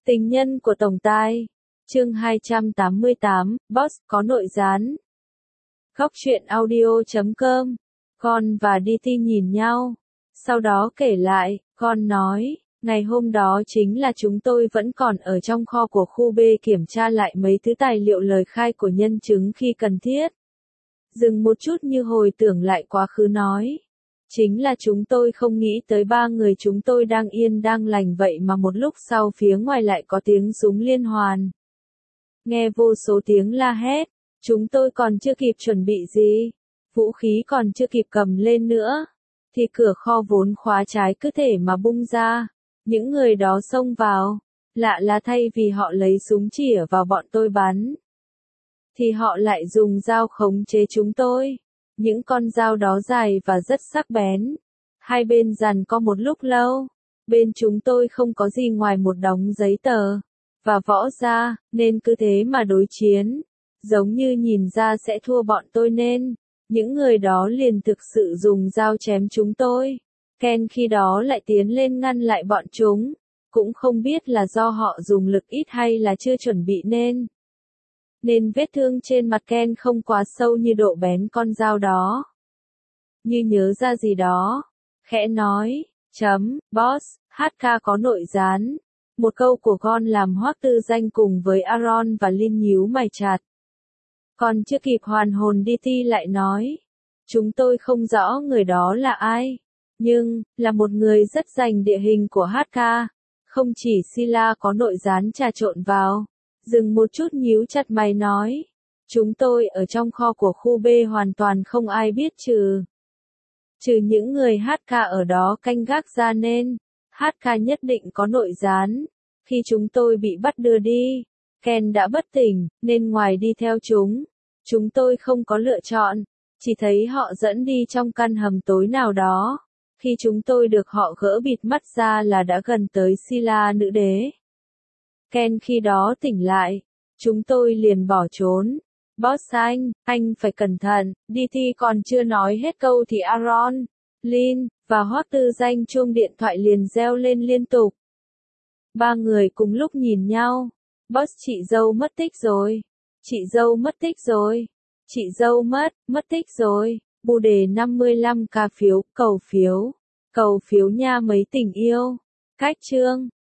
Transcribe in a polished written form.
Tình nhân của tổng tài. Chương 288, Boss có nội gián. Góc truyện audio.com. Con và DT nhìn nhau. Sau đó kể lại, con nói, ngày hôm đó chính là chúng tôi vẫn còn ở trong kho của khu B kiểm tra lại mấy thứ tài liệu lời khai của nhân chứng khi cần thiết. Dừng một chút như hồi tưởng lại quá khứ nói. Chính là chúng tôi không nghĩ tới ba người chúng tôi đang yên đang lành vậy mà một lúc sau phía ngoài lại có tiếng súng liên hoàn. Nghe vô số tiếng la hét, chúng tôi còn chưa kịp chuẩn bị gì, vũ khí còn chưa kịp cầm lên nữa, thì cửa kho vốn khóa trái cứ thể mà bung ra, những người đó xông vào, lạ là thay vì họ lấy súng chĩa vào bọn tôi bắn, thì họ lại dùng dao khống chế chúng tôi. Những con dao đó dài và rất sắc bén. Hai bên giằng co một lúc lâu. Bên chúng tôi không có gì ngoài một đống giấy tờ và võ ra, nên cứ thế mà đối chiến. Giống như nhìn ra sẽ thua bọn tôi nên những người đó liền thực sự dùng dao chém chúng tôi. Ken khi đó lại tiến lên ngăn lại bọn chúng. Cũng không biết là do họ dùng lực ít hay là chưa chuẩn bị nên vết thương trên mặt Ken không quá sâu như độ bén con dao đó. Như nhớ ra gì đó, khẽ nói, Boss, HK có nội gián. Một câu của con làm Hoắc Tư Danh cùng với Aaron và Lin nhíu mày chặt. Còn chưa kịp hoàn hồn DT lại nói, chúng tôi không rõ người đó là ai, nhưng, là một người rất rành địa hình của HK. Không chỉ Sila có nội gián trà trộn vào. Dừng một chút nhíu chặt mày nói. Chúng tôi ở trong kho của khu B hoàn toàn không ai biết trừ những người HK ở đó canh gác ra nên HK nhất định có nội gián. Khi chúng tôi bị bắt đưa đi, Ken đã bất tỉnh, nên ngoài đi theo chúng tôi không có lựa chọn. Chỉ thấy họ dẫn đi trong căn hầm tối nào đó. Khi chúng tôi được họ gỡ bịt mắt ra là đã gần tới Sila nữ đế. Ken khi đó tỉnh lại, chúng tôi liền bỏ trốn. Boss anh phải cẩn thận, DT còn chưa nói hết câu thì Aaron, Lin, và Hoắc Tư Danh chuông điện thoại liền reo lên liên tục. Ba người cùng lúc nhìn nhau. Boss chị dâu mất tích rồi. Chị dâu mất tích rồi. Chị dâu mất tích rồi. Bù đề 55k phiếu, cầu phiếu nha mấy tình yêu. Cách chương.